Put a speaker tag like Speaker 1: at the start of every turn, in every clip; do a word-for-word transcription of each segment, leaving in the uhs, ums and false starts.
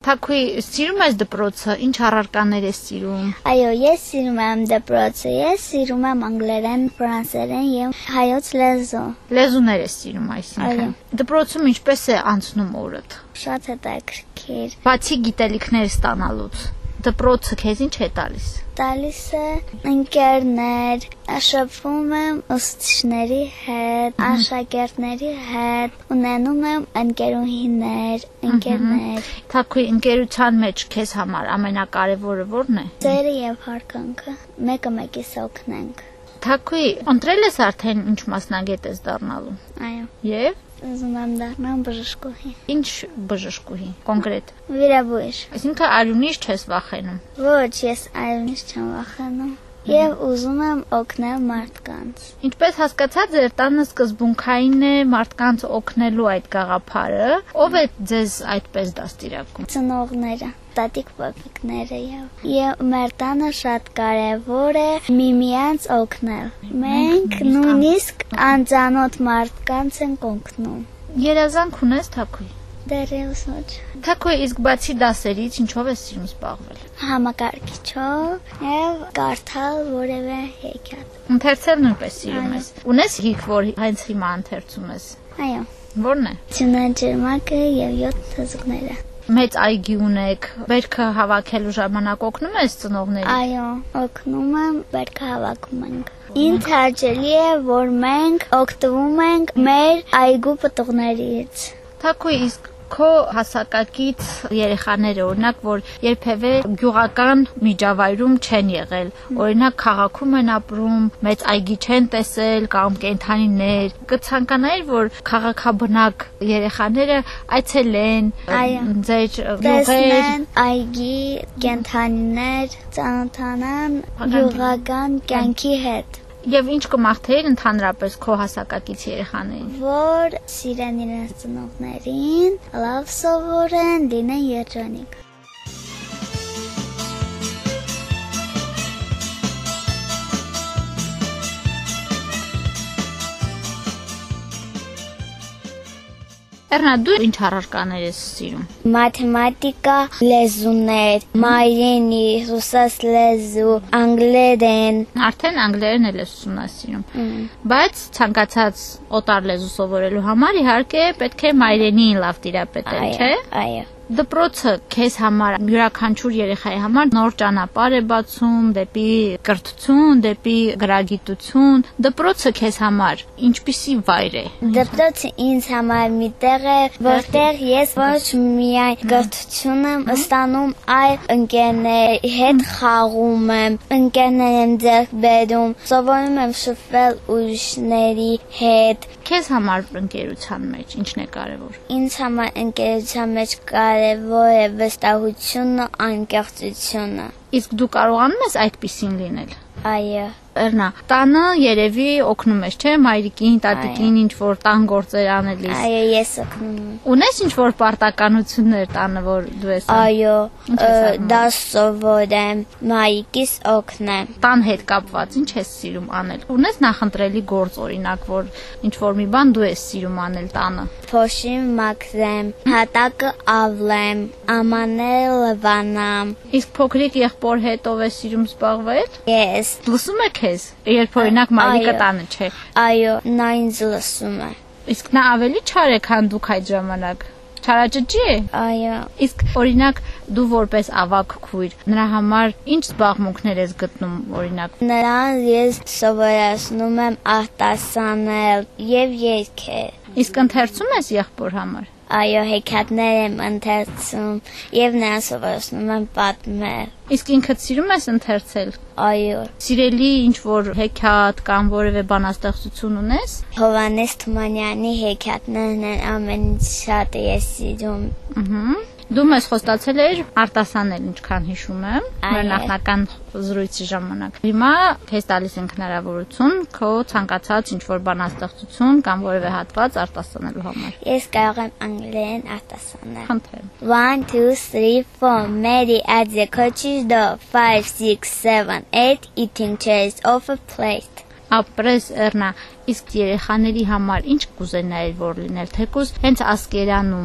Speaker 1: Թակուի սիրում ես դպրոցը, ինչ առարկաներ ես սիրում։
Speaker 2: Այո, ես սիրում եմ դպրոցը, ես սիրում եմ անգլերեն, ֆրանսերեն եւ հայոց լեզու։
Speaker 1: Լեզուներ ես սիրում, այսինքն։ Դպրոցում ինչպես է անցնում օրդ։
Speaker 2: Շատ հետաքրքիր։
Speaker 1: Բացի գիտելիքներ ստանալուց, դպրոցը քեզ ինչ է տալիս։
Speaker 2: Տալիս է ընկերներ, շփվում եմ ուսուցիչների հետ, աշակերտների հետ, ունենում եմ ընկերուհիներ, ընկերներ։
Speaker 1: Թակուի ընկերության մեջ քեզ համար ամենակարևորը ո՞րն է։
Speaker 2: Սերը եւ հարկանքը, մեկը մեկիս օգնենք։
Speaker 1: Թակուի, ընտրել ես արդեն ինչ մասնագետ ես դառնալու։
Speaker 2: Այո։
Speaker 1: Եվ
Speaker 2: ուզում եմ դառնալ բժշկուհի։
Speaker 1: Ինչ բժշկուհի, կոնկրետ։
Speaker 2: Վիրաբույժ։
Speaker 1: Այսինքն արյունից չես վախենում։
Speaker 2: Ոչ, ես արյունից չեմ վախենում։ Եվ ուզում եմ օգնել մարդկանց։
Speaker 1: Ինչպես հասկացա, ձեր տանը սկզբունքային է մարդկանց օգնելու այդ գաղափարը, ով է ձեզ այդպես դաստիարակում։
Speaker 2: Ծնողները, տատիկ պապիկները եւ եւ մեր տանը շատ կարեւոր է միմյանց օգնել։ Մենք նույնիսկ անծանոթ մարդկանց ենք օգնում։
Speaker 1: Երազանք ունես, Թակուի։
Speaker 2: Դեռևս ոչ։
Speaker 1: Թակուի, իսկ բացի դասերից ինչով ես սիրում զբաղվել։
Speaker 2: Համակարգիչով եւ կարդալ որևէ հեքիաթ։
Speaker 1: Ընթերցել նույնպես սիրում ես։ Ունես հիք, որ հենց հիմա ընթերցում ես։
Speaker 2: Այո։
Speaker 1: Ո՞րն է։
Speaker 2: Չնաջերմակը եւ յոթ թզուկները։
Speaker 1: Մեծ այգի ունեք, բերքը հավաքելու ժամանակ օգնում ես ծնողներին։
Speaker 2: Այո, օգնում եմ, բերքը հավաքում ենք։ Ինձ հաճելի է, որ մենք օգտվում ենք մեր այգու պտուղներից։
Speaker 1: Թակուի, իսկ քո հասակակից երեխաները, օրինակ, որ երբևէ գյուղական միջավայրում չեն եղել, օրինակ քաղաքում են ապրում, մեծ այգի չեն տեսել կամ կենդանիներ, կցանկանայի, որ քաղաքաբնակ երեխաները այցելեն ձեր
Speaker 2: գյուղեր, այգի, կենդանիներ, ծանոթանան գյուղական կյանքի հետ։
Speaker 1: Եվ ինչ կմաղթեիր ընդհանրապես քո հասակակից երեխաներին։
Speaker 2: Որ սիրեն իրենց ծնողներին, լավ սովորեն, լինեն երջանիկ։ Էրնա, դու ինչ առարկաներ ես սիրում։ Մաթեմատիկա, լեզուներ, մայրենի, ռուսաց լեզու, անգլերեն։
Speaker 1: Արդեն անգլերեն էլ ես ուսումնասիրում։ Բայց ցանկացած օտար լեզու սովորելու համար իհարկե պետք է մայրենին լավ տիրապետել, չէ՞։
Speaker 2: Այո։
Speaker 1: Դպրոցը քեզ համար յուրաքանչյուր երեխայի համար նոր ճանապարհ է բացում դեպի կրթություն, դեպի գրագիտություն։ Դպրոցը քեզ համար ինչպիսի վայր է։
Speaker 2: Դպրոցը ինձ համար մի տեղ է, որտեղ ես ոչ միայն կրթություն եմ ստանում, այլ ընկերների հետ խաղում եմ, ընկերներ եմ ձեռք բերում, սովորում եմ շփվել ուրիշների հետ։
Speaker 1: Քեզ համար ընկերության մեջ ինչն է կարևոր։
Speaker 2: Ինձ համար ընկերության մեջ կարևոր է վստահությունը, անկեղծությունը։
Speaker 1: Իսկ դու կարողանում ես այդպիսին լինել։
Speaker 2: Այո։
Speaker 1: Էրնա, տանը երևի օգնում ես, չէ՞, մայրիկին, տատիկին ինչ որ տան գործեր անելիս։
Speaker 2: Այո, ես օգնում եմ։
Speaker 1: Ունես ինչ որ պարտականություններ տանը, որ դու ես։
Speaker 2: Այո, դաս սովորեմ, մայրիկիս օգնեմ։
Speaker 1: Տան հետ կապված ինչ ես սիրում անել։ Ունես նախընտրելի գործ, օրինակ, որ ինչ որ մի բան դու ես սիրում անել տանը։
Speaker 2: Փոշին մաքրեմ, հատակը ավլեմ, ամանել լվանամ։
Speaker 1: Իսկ փոքրիկ եղբոր հետ ով է սիրում զբաղվել։
Speaker 2: Ես։
Speaker 1: Լսում եք քեզ, երբ օրինակ մայրիկը տանը չէ։
Speaker 2: Այո, նա ինձ լսում է։
Speaker 1: Իսկ նա ավելի չար է, քան դուք այդ ժամանակ։ Չարաճճի է։
Speaker 2: Այո։
Speaker 1: Իսկ օրինակ դու որպես ավագ քույր, նրա համար ինչ զբաղմունքներ ես գտնում, օրինակ։
Speaker 2: Նրան ես սովորեցնում եմ արտասանել եւ երգել։
Speaker 1: Իսկ ընթերցում ես եղբոր համար։
Speaker 2: Այո, հեքիաթներ եմ ընթերցում եւ նրան սովորեցնում եմ պատմել։
Speaker 1: Իսկ ինքդ սիրում ես ընթերցել։
Speaker 2: Այո։
Speaker 1: Սիրելի ինչ որ հեքիաթ կամ որևէ բանաստեղծություն ունես։
Speaker 2: Հովհաննես Թումանյանի հեքիաթներն են ամենից շատ ես սիրում։
Speaker 1: Ահա։ Դու մեզ խոստացել ես արտասանել, ինչքան հիշում եմ, մեր նախնական զրույցի ժամանակ։ Հիմա քեզ տալիս ենք հնարավորություն քո ցանկացած ինչ-որ բանաստեղծություն կամ որևէ հատված արտասանելու համար։
Speaker 2: Ես կարող եմ անգլերեն արտասանել։
Speaker 1: Խնդրեմ։
Speaker 2: one two three four Mary at the coach's door. five six seven eight eating cherries off a plate.
Speaker 1: Ապրես Էրնա, իսկ երեխաների համար ինչ կուզենայիր որ լինել, թեկուզ հենց ասկերանում։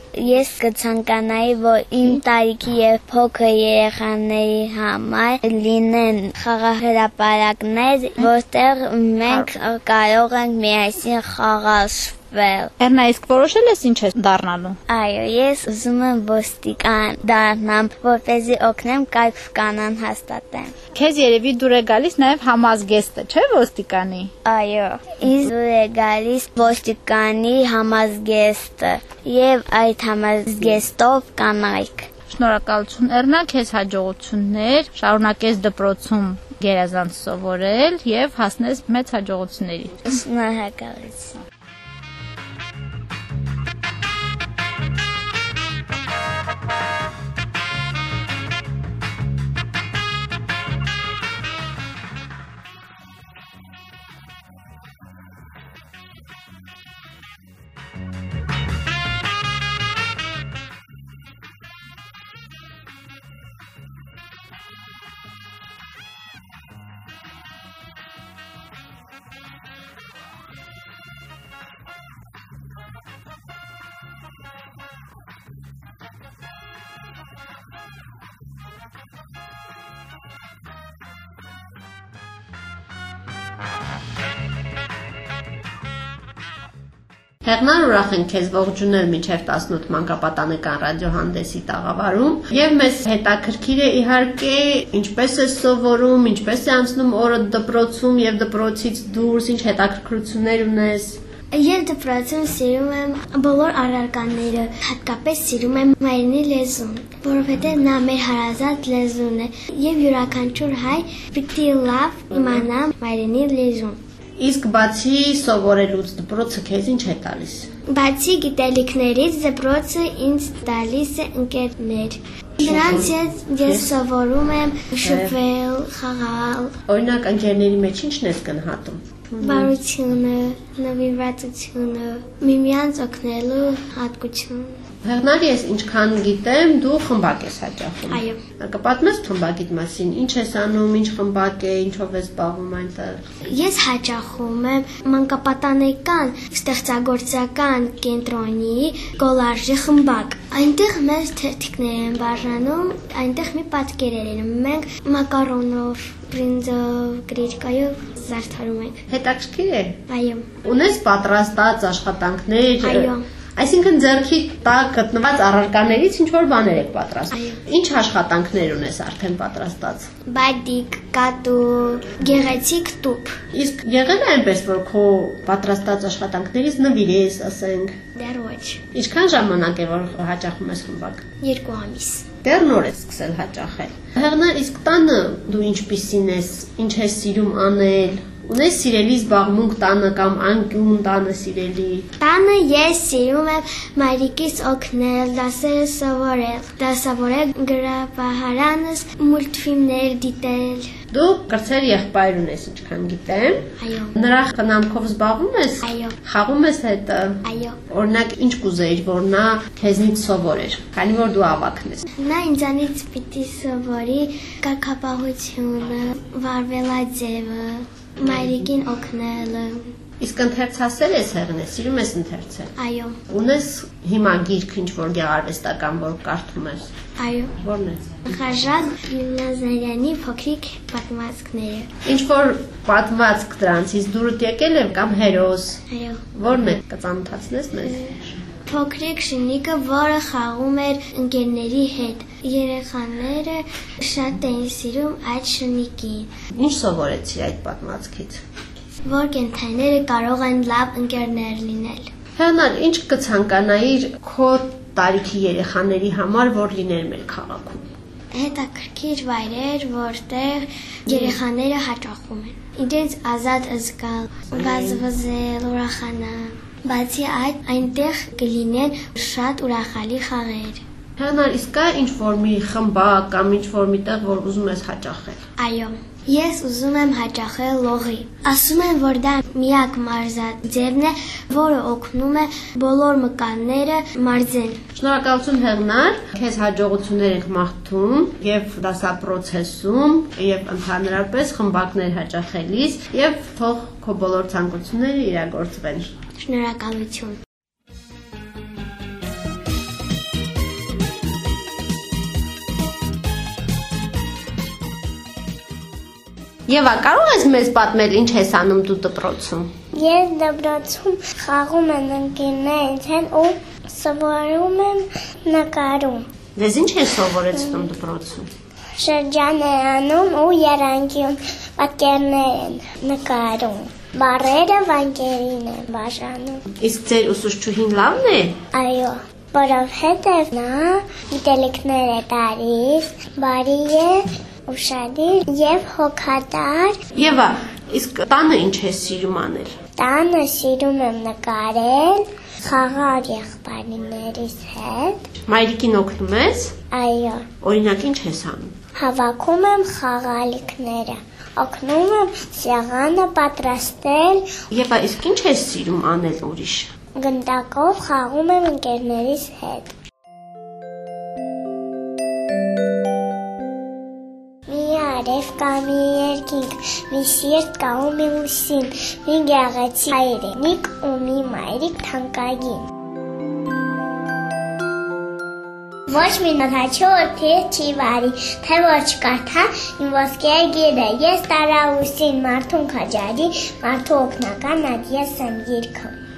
Speaker 2: ես կցանկանայի, որ իմ տարիքի եւ փոքր երեխաների համար լինեն խաղահրապարակներ, որտեղ մենք կարող ենք միասին խաղալ։
Speaker 1: Էրնա, իսկ որոշել ես ինչ ես դառնալու։
Speaker 2: Այո, ես ուզում եմ ոստիկան դառնամ, որպեսզի օգնեմ կայք կանան հաստատեմ։
Speaker 1: Քեզ երևի դուր է գալիս նաև համազգեստը, չէ՞ ոստիկանի։
Speaker 2: Այո, ինձ դուր է գալիս ոստիկանի համազգեստը եւ այդ համազգեստով կանայք։
Speaker 1: Շնորհակալություն Էրնա, քեզ հաջողություններ, շարունակես դպրոցում գերազանց սովորել եւ հասնես մեծ հաջողությունների։
Speaker 2: Շնորհակալություն։
Speaker 3: Հեղնար ուրախ ենք քեզ ողջունել մինչև տասնութ մանկապատանեկան ռադիոհանդեսի տաղավարում եւ մեզ հետաքրքիր է իհարկե ինչպես է սովորում, ինչպես է անցնում օրը դպրոցում եւ դպրոցից դուրս, ինչ հետաքրքրություններ ունես։
Speaker 4: Ես դպրոցում սիրում եմ բոլոր առարկաները, հատկապես սիրում եմ մայրենի լեզուն, որովհետև նա մեր հարազատ լեզուն է եւ յուրաքանչյուր հայ պիտի լավ իմանա մայրենի լեզուն։
Speaker 3: Իսկ բացի սովորելուց դպրոցը քեզ ինչ է տալիս։
Speaker 4: Բացի գիտելիքներից դպրոցը ինձ տալիս է ընկերներ։ Նրանց հետ ես սովորում եմ շփվել, խաղալ։
Speaker 3: Օրինակ ընկերների մեջ ի՞նչն ես գնահատում։
Speaker 4: Բարությունը, նվիրվածությունը, միմյանց օգնելու հատկությունը։
Speaker 3: Հեղնարի ես ինչքան գիտեմ, դու խմբակ ես հաճախում։
Speaker 4: Այո։
Speaker 3: Կպատմես խմբակիդ մասին, ինչ ես անում, ինչ խմբակ է, ինչով ես զբաղվում այնտեղ։
Speaker 4: Ես հաճախում եմ մանկապատանեկան ստեղծագործական կենտրոնի կոլաժի խմբակ։ Այնտեղ մեզ թերթիկներ են բաժանում, այնտեղ մի պատկերներ են։ Մենք մակարոնով, բրինձով, գրիչկայով զարդարում ենք։
Speaker 3: Հետաքրքիր է։
Speaker 4: Այո։
Speaker 3: Ունես պատրաստած աշխատանքներ։
Speaker 4: Այո։
Speaker 3: Այսինքն ձեռքի տակ գտնված առարկաներից ինչ որ բաներ եք պատրաստում։ Ինչ աշխատանքներ ունես արդեն պատրաստած։
Speaker 4: Բադիկ, կատու, գեղեցիկ տուփ։
Speaker 3: Իսկ եղել է այնպես, որ քո պատրաստած աշխատանքներից նվիրես, ասենք։
Speaker 4: Դեռ ոչ։
Speaker 3: Ինչքան ժամանակ է որ հաճախում ես խմբակ։
Speaker 4: Երկու ամիս։
Speaker 3: Դեռ նոր ես սկսել հաճախել։ Հեղնար, իսկ տանը դու ինչպիսին ես, ինչ ես սիրում անել։ Ունես սիրելի զբաղմունք տանը կամ անկյուն տանը սիրելի։
Speaker 4: Տանը ես սիրում եմ մայրիկիս օգնել, դասերը սովորել, դասավորել գրապահարանս, մուլտֆիլմներ դիտել։
Speaker 3: Դու կրտսեր եղբայր ունես, ինչքան գիտեմ։
Speaker 4: Այո։
Speaker 3: Նրա խնամքով զբաղվում ես։
Speaker 4: Այո։
Speaker 3: Խաղում ես հետը։
Speaker 4: Այո։
Speaker 3: Օրինակ ինչ կուզեիր, որ նա քեզնից սովորեր, քանի որ դու ավագն ես։
Speaker 4: Նա ինձանից պիտի սովորի կարգապահությունը, վարվելաձևը, մայրիկին օգնելը։
Speaker 3: Իսկ ընթերցասեր ես Հեղնե, սիրում ես ընթերցել։
Speaker 4: Այո։
Speaker 3: Ունես հիմա գիրք ինչ որ գեղարվեստական, որ կարդում ես։
Speaker 4: Այո։
Speaker 3: Որն է։
Speaker 4: Խաժատ Նազարյանի փոքրիկ պատմվածքները։
Speaker 3: Ինչ որ պատմվածք դրանցից դուրս եկել է կամ հերոս։
Speaker 4: Այո։
Speaker 3: Որն է, կծանոթացնես մեզ։
Speaker 4: Փոքրիկ շնիկը, որը խաղում էր ընկերների հետ։ Երեխաները շատ էին սիրում այդ շնիկին։
Speaker 3: Ինչ սովորեցի այդ պատմվածքից։
Speaker 4: Որ կենդանիները կարող են լավ ընկերներ լինել։
Speaker 3: Հենար, ինչ կցանկանայիր քո տարիքի երեխաների համար, որ լիներ մեր քաղաքում։
Speaker 4: Հետաքրքիր վայրեր, որտեղ երեխաները հաճախում են։ Իրենց ազատ զգալ, վազվզել, ուրախանալ։ Բացի այդ, այնտեղ կլինեն շատ ուրախալի խաղեր։
Speaker 3: Հենար, իսկ կա ինչ որ մի խմբակ կամ ինչ որ մի տեղ, որ ուզում ես հաճախել։
Speaker 4: Այո։ Ես ուզում եմ հաճախել լողի։ Ասում են, որ դա միակ մարզաձևն է, որը օգնում է բոլոր մկանները մարզեն։
Speaker 3: Շնորհակալություն Հեղնար, քեզ հաջողություններ ենք մաղթում եւ դասապրոցեսում եւ ընդհանրապես խմբակներ հաճախելիս եւ թող քո բոլոր ցանկությունները իրագործվեն։
Speaker 4: Շնորհակալություն։
Speaker 3: Եվա, կարող ես մեզ պատմել ինչ ես անում դու դպրոցում։
Speaker 4: Ես դպրոցում խաղում եմ ընկերներիցս հետ ու սովորում եմ նկարում։
Speaker 3: Դες ինչ ես սովորեցնում դպրոցում։
Speaker 4: Շրջան է անում ու երանգյուն պատկերներ են նկարում։ Բառերը վանկերին են բաժանում։
Speaker 3: Իսկ ձեր ուսուցչուհին լավն է։
Speaker 4: Այո, որովհետև նա գիտելիքներ է տալիս, բարի է, ուշադիր եւ հոգատար։
Speaker 3: Եվա, իսկ տանը ինչ ես սիրում անել։
Speaker 4: Տանը սիրում եմ նկարել, խաղալ եղբայրներիս հետ։
Speaker 3: Մայրիկին օգնում ես։
Speaker 4: Այո,
Speaker 3: Օրինակ ինչ ես անում։
Speaker 4: հավաքում եմ խաղալիքները, օգնում եմ սեղանը պատրաստել,
Speaker 3: Եվա, իսկ ինչ ես սիրում անել ուրիշ։
Speaker 4: գնդակով խաղում եմ ընկերներիս հետ։ Մի արև կա, մի երկինք, մի սիրտ կա ու մի լուսին, մի գեղեցիկ հայրենիք ու մի մայրիկ թանկագին։ Ոչ մի նոթաչոթի չի վարի, թե ոչ կարթա իմ ոսկե գիրը, ես տարա ուսին մարդուն քաջարի, մարդու օգնական այդ ես եմ գիրքը։